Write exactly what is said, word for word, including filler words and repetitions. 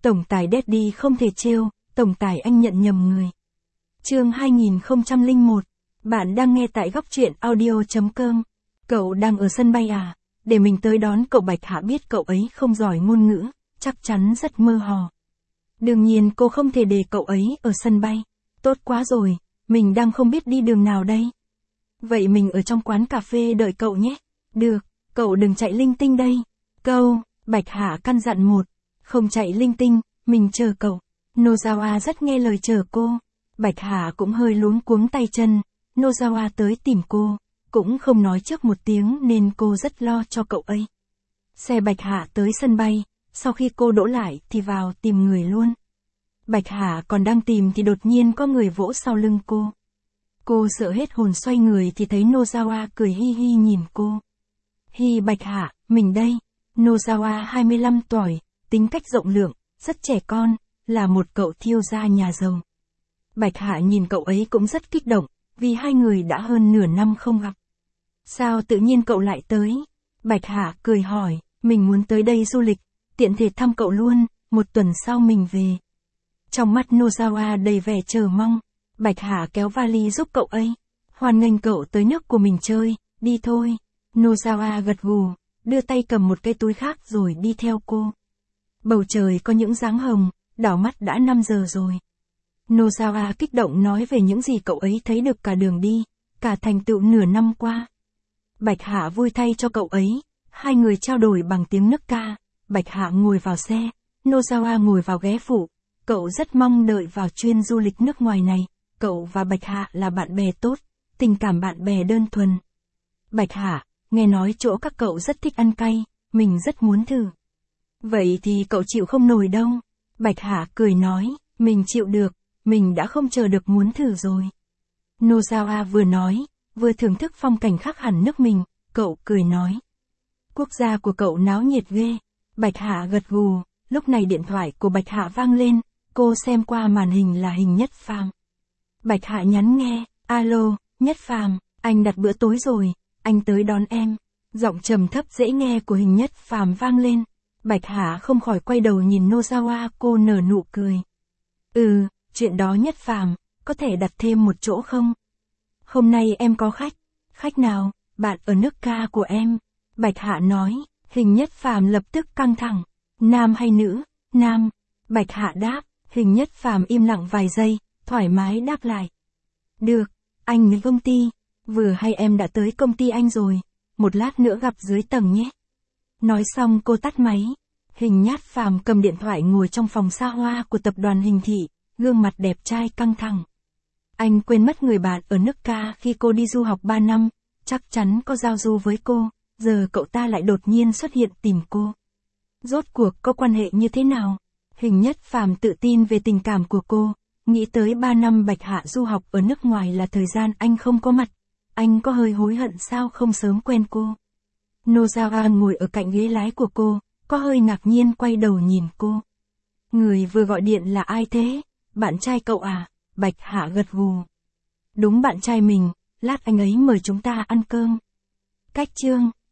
Tổng tài Daddy không thể trêu, tổng tài anh nhận nhầm người. Chương hai nghìn không trăm lẻ một. Bạn đang nghe tại góc truyện audio chấm com. Cậu đang ở sân bay à? Để mình tới đón cậu. Bạch Hạ biết cậu ấy không giỏi ngôn ngữ, chắc chắn rất mơ hồ. Đương nhiên cô không thể để cậu ấy ở sân bay. Tốt quá rồi, mình đang không biết đi đường nào đây. Vậy mình ở trong quán cà phê đợi cậu nhé. Được, cậu đừng chạy linh tinh đây. Câu, Bạch Hạ căn dặn một. Không chạy linh tinh, mình chờ cậu. Nozawa rất nghe lời chờ cô. Bạch Hạ cũng hơi luống cuống tay chân. Nozawa tới tìm cô, cũng không nói trước một tiếng nên cô rất lo cho cậu ấy. Xe Bạch Hạ tới sân bay, sau khi cô đỗ lại thì vào tìm người luôn. Bạch Hạ còn đang tìm thì đột nhiên có người vỗ sau lưng cô. Cô sợ hết hồn xoay người thì thấy Nozawa cười hi hi nhìn cô. Hi Bạch Hạ, mình đây. Nozawa hai mươi lăm tuổi, tính cách rộng lượng, rất trẻ con, là một cậu thiêu gia nhà giàu. Bạch Hạ nhìn cậu ấy cũng rất kích động, vì hai người đã hơn nửa năm không gặp. Sao tự nhiên cậu lại tới? Bạch Hạ cười hỏi, mình muốn tới đây du lịch, tiện thể thăm cậu luôn, một tuần sau mình về. Trong mắt Nozawa đầy vẻ chờ mong, Bạch Hạ kéo vali giúp cậu ấy. Hoan nghênh cậu tới nước của mình chơi, đi thôi. Nozawa gật gù, đưa tay cầm một cái túi khác rồi đi theo cô. Bầu trời có những dáng hồng, đảo mắt đã năm giờ rồi. Nozawa kích động nói về những gì cậu ấy thấy được cả đường đi, cả thành tựu nửa năm qua. Bạch Hạ vui thay cho cậu ấy, hai người trao đổi bằng tiếng nức ca. Bạch Hạ ngồi vào xe, Nozawa ngồi vào ghế phụ. Cậu rất mong đợi vào chuyến du lịch nước ngoài này. Cậu và Bạch Hạ là bạn bè tốt, tình cảm bạn bè đơn thuần. Bạch Hạ, nghe nói chỗ các cậu rất thích ăn cay, mình rất muốn thử. Vậy thì cậu chịu không nổi đâu. Bạch Hạ cười nói, mình chịu được, mình đã không chờ được muốn thử rồi. Nozawa vừa nói, vừa thưởng thức phong cảnh khác hẳn nước mình, cậu cười nói. Quốc gia của cậu náo nhiệt ghê. Bạch Hạ gật gù, lúc này điện thoại của Bạch Hạ vang lên, cô xem qua màn hình là Hình Nhất Phàm. Bạch Hạ nhắn nghe, alo, Nhất Phàm, anh đặt bữa tối rồi, anh tới đón em. Giọng trầm thấp dễ nghe của Hình Nhất Phàm vang lên. Bạch Hạ không khỏi quay đầu nhìn Nozawa, cô nở nụ cười. Ừ, chuyện đó Nhất Phàm, có thể đặt thêm một chỗ không? Hôm nay em có khách. Khách nào? Bạn ở nước ca của em. Bạch Hạ nói. Hình Nhất Phàm lập tức căng thẳng. Nam hay nữ? Nam. Bạch Hạ đáp. Hình Nhất Phàm im lặng vài giây, thoải mái đáp lại. Được, anh đến công ty. Vừa hay em đã tới công ty anh rồi. Một lát nữa gặp dưới tầng nhé. Nói xong cô tắt máy. Hình Nhất Phàm cầm điện thoại ngồi trong phòng xa hoa của tập đoàn Hình Thị, gương mặt đẹp trai căng thẳng. Anh quên mất người bạn ở nước ca khi cô đi du học ba năm, chắc chắn có giao du với cô, giờ cậu ta lại đột nhiên xuất hiện tìm cô. Rốt cuộc có quan hệ như thế nào? Hình Nhất Phàm tự tin về tình cảm của cô, nghĩ tới ba năm Bạch Hạ du học ở nước ngoài là thời gian anh không có mặt. Anh có hơi hối hận sao không sớm quen cô. Nozawa ngồi ở cạnh ghế lái của cô, có hơi ngạc nhiên quay đầu nhìn cô. Người vừa gọi điện là ai thế? Bạn trai cậu à? Bạch Hạ gật gù. Đúng bạn trai mình, lát anh ấy mời chúng ta ăn cơm. Cách chương,